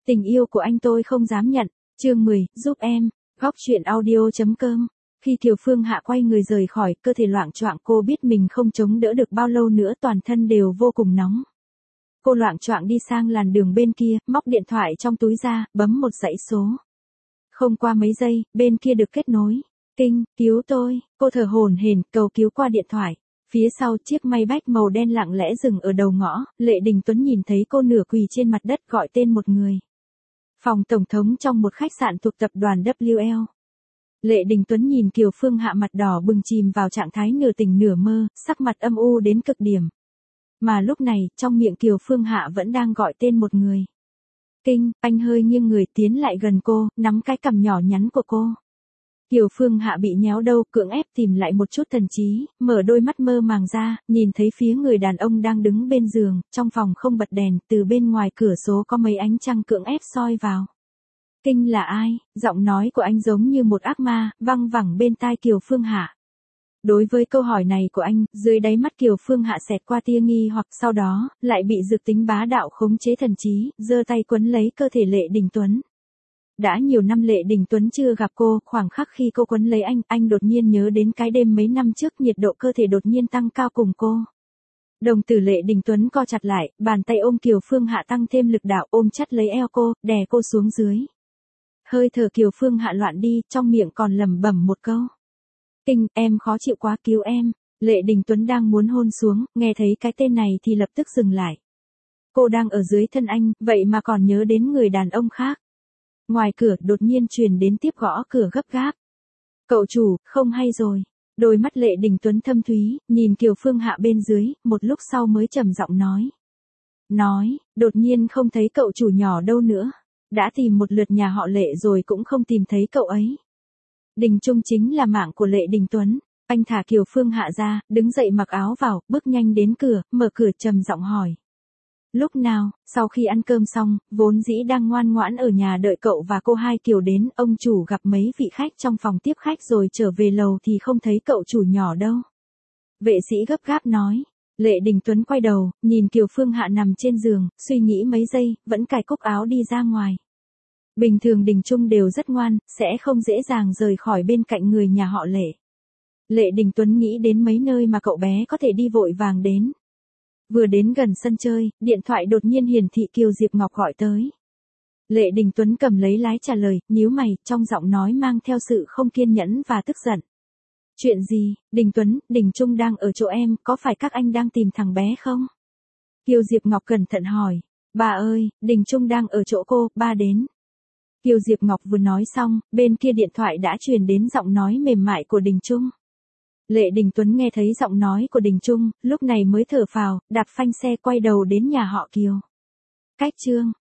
Tình yêu của anh tôi không dám nhận. Chương 10, giúp em. Góc truyện audio.com. Khi Kiều Phương Hạ quay người rời khỏi, cơ thể loạng choạng, cô biết mình không chống đỡ được bao lâu nữa, toàn thân đều vô cùng nóng. Cô loạng choạng đi sang làn đường bên kia, móc điện thoại trong túi ra, bấm một dãy số. Không qua mấy giây, bên kia được kết nối. Kinh, cứu tôi, cô thở hổn hển, cầu cứu qua điện thoại. Phía sau chiếc Maybach màu đen lặng lẽ dừng ở đầu ngõ, Lệ Đình Tuấn nhìn thấy cô nửa quỳ trên mặt đất gọi tên một người. Phòng tổng thống trong một khách sạn thuộc tập đoàn WL. Lệ Đình Tuấn nhìn Kiều Phương Hạ mặt đỏ bừng chìm vào trạng thái nửa tỉnh nửa mơ, sắc mặt âm u đến cực điểm. Mà lúc này, trong miệng Kiều Phương Hạ vẫn đang gọi tên một người. Kinh, anh hơi nghiêng người tiến lại gần cô, nắm cái cằm nhỏ nhắn của cô. Kiều Phương Hạ bị nhéo đầu, cưỡng ép tìm lại một chút thần trí, mở đôi mắt mơ màng ra, nhìn thấy phía người đàn ông đang đứng bên giường, trong phòng không bật đèn, từ bên ngoài cửa sổ có mấy ánh trăng cưỡng ép soi vào. Kinh là ai? Giọng nói của anh giống như một ác ma, văng vẳng bên tai Kiều Phương Hạ. Đối với câu hỏi này của anh, dưới đáy mắt Kiều Phương Hạ xẹt qua tia nghi hoặc, sau đó, lại bị dược tính bá đạo khống chế thần trí, giơ tay quấn lấy cơ thể Lệ Đình Tuấn. Đã nhiều năm Lệ Đình Tuấn chưa gặp cô, khoảng khắc khi cô quấn lấy anh đột nhiên nhớ đến cái đêm mấy năm trước nhiệt độ cơ thể đột nhiên tăng cao cùng cô. Đồng tử Lệ Đình Tuấn co chặt lại, bàn tay ôm Kiều Phương Hạ tăng thêm lực đạo, ôm chặt lấy eo cô, đè cô xuống dưới. Hơi thở Kiều Phương Hạ loạn đi, trong miệng còn lẩm bẩm một câu. Kinh, em khó chịu quá, cứu em. Lệ Đình Tuấn đang muốn hôn xuống, nghe thấy cái tên này thì lập tức dừng lại. Cô đang ở dưới thân anh, vậy mà còn nhớ đến người đàn ông khác. Ngoài cửa đột nhiên truyền đến tiếp gõ cửa gấp gáp. Cậu chủ, không hay rồi. Đôi mắt Lệ Đình Tuấn thâm thúy, nhìn Kiều Phương Hạ bên dưới, một lúc sau mới trầm giọng nói, đột nhiên không thấy cậu chủ nhỏ đâu nữa. Đã tìm một lượt nhà họ Lệ rồi cũng không tìm thấy cậu ấy. Đình Trung chính là mạng của Lệ Đình Tuấn. Anh thả Kiều Phương Hạ ra, đứng dậy mặc áo vào, bước nhanh đến cửa, mở cửa trầm giọng hỏi. Lúc nào, sau khi ăn cơm xong, vốn dĩ đang ngoan ngoãn ở nhà đợi cậu và cô hai Kiều đến, ông chủ gặp mấy vị khách trong phòng tiếp khách rồi trở về lầu thì không thấy cậu chủ nhỏ đâu. Vệ sĩ gấp gáp nói. Lệ Đình Tuấn quay đầu, nhìn Kiều Phương Hạ nằm trên giường, suy nghĩ mấy giây, vẫn cài cúc áo đi ra ngoài. Bình thường Đình Trung đều rất ngoan, sẽ không dễ dàng rời khỏi bên cạnh người nhà họ Lệ. Lệ Đình Tuấn nghĩ đến mấy nơi mà cậu bé có thể đi vội vàng đến. Vừa đến gần sân chơi, điện thoại đột nhiên hiển thị Kiều Diệp Ngọc gọi tới. Lệ Đình Tuấn cầm lấy lái trả lời, nhíu mày, trong giọng nói mang theo sự không kiên nhẫn và tức giận. Chuyện gì, Đình Tuấn, Đình Trung đang ở chỗ em, có phải các anh đang tìm thằng bé không? Kiều Diệp Ngọc cẩn thận hỏi. Bà ơi, Đình Trung đang ở chỗ cô, ba đến. Kiều Diệp Ngọc vừa nói xong, bên kia điện thoại đã truyền đến giọng nói mềm mại của Đình Trung. Lệ Đình Tuấn nghe thấy giọng nói của Đình Trung, lúc này mới thở phào, đạp phanh xe quay đầu đến nhà họ Kiều. Cách chương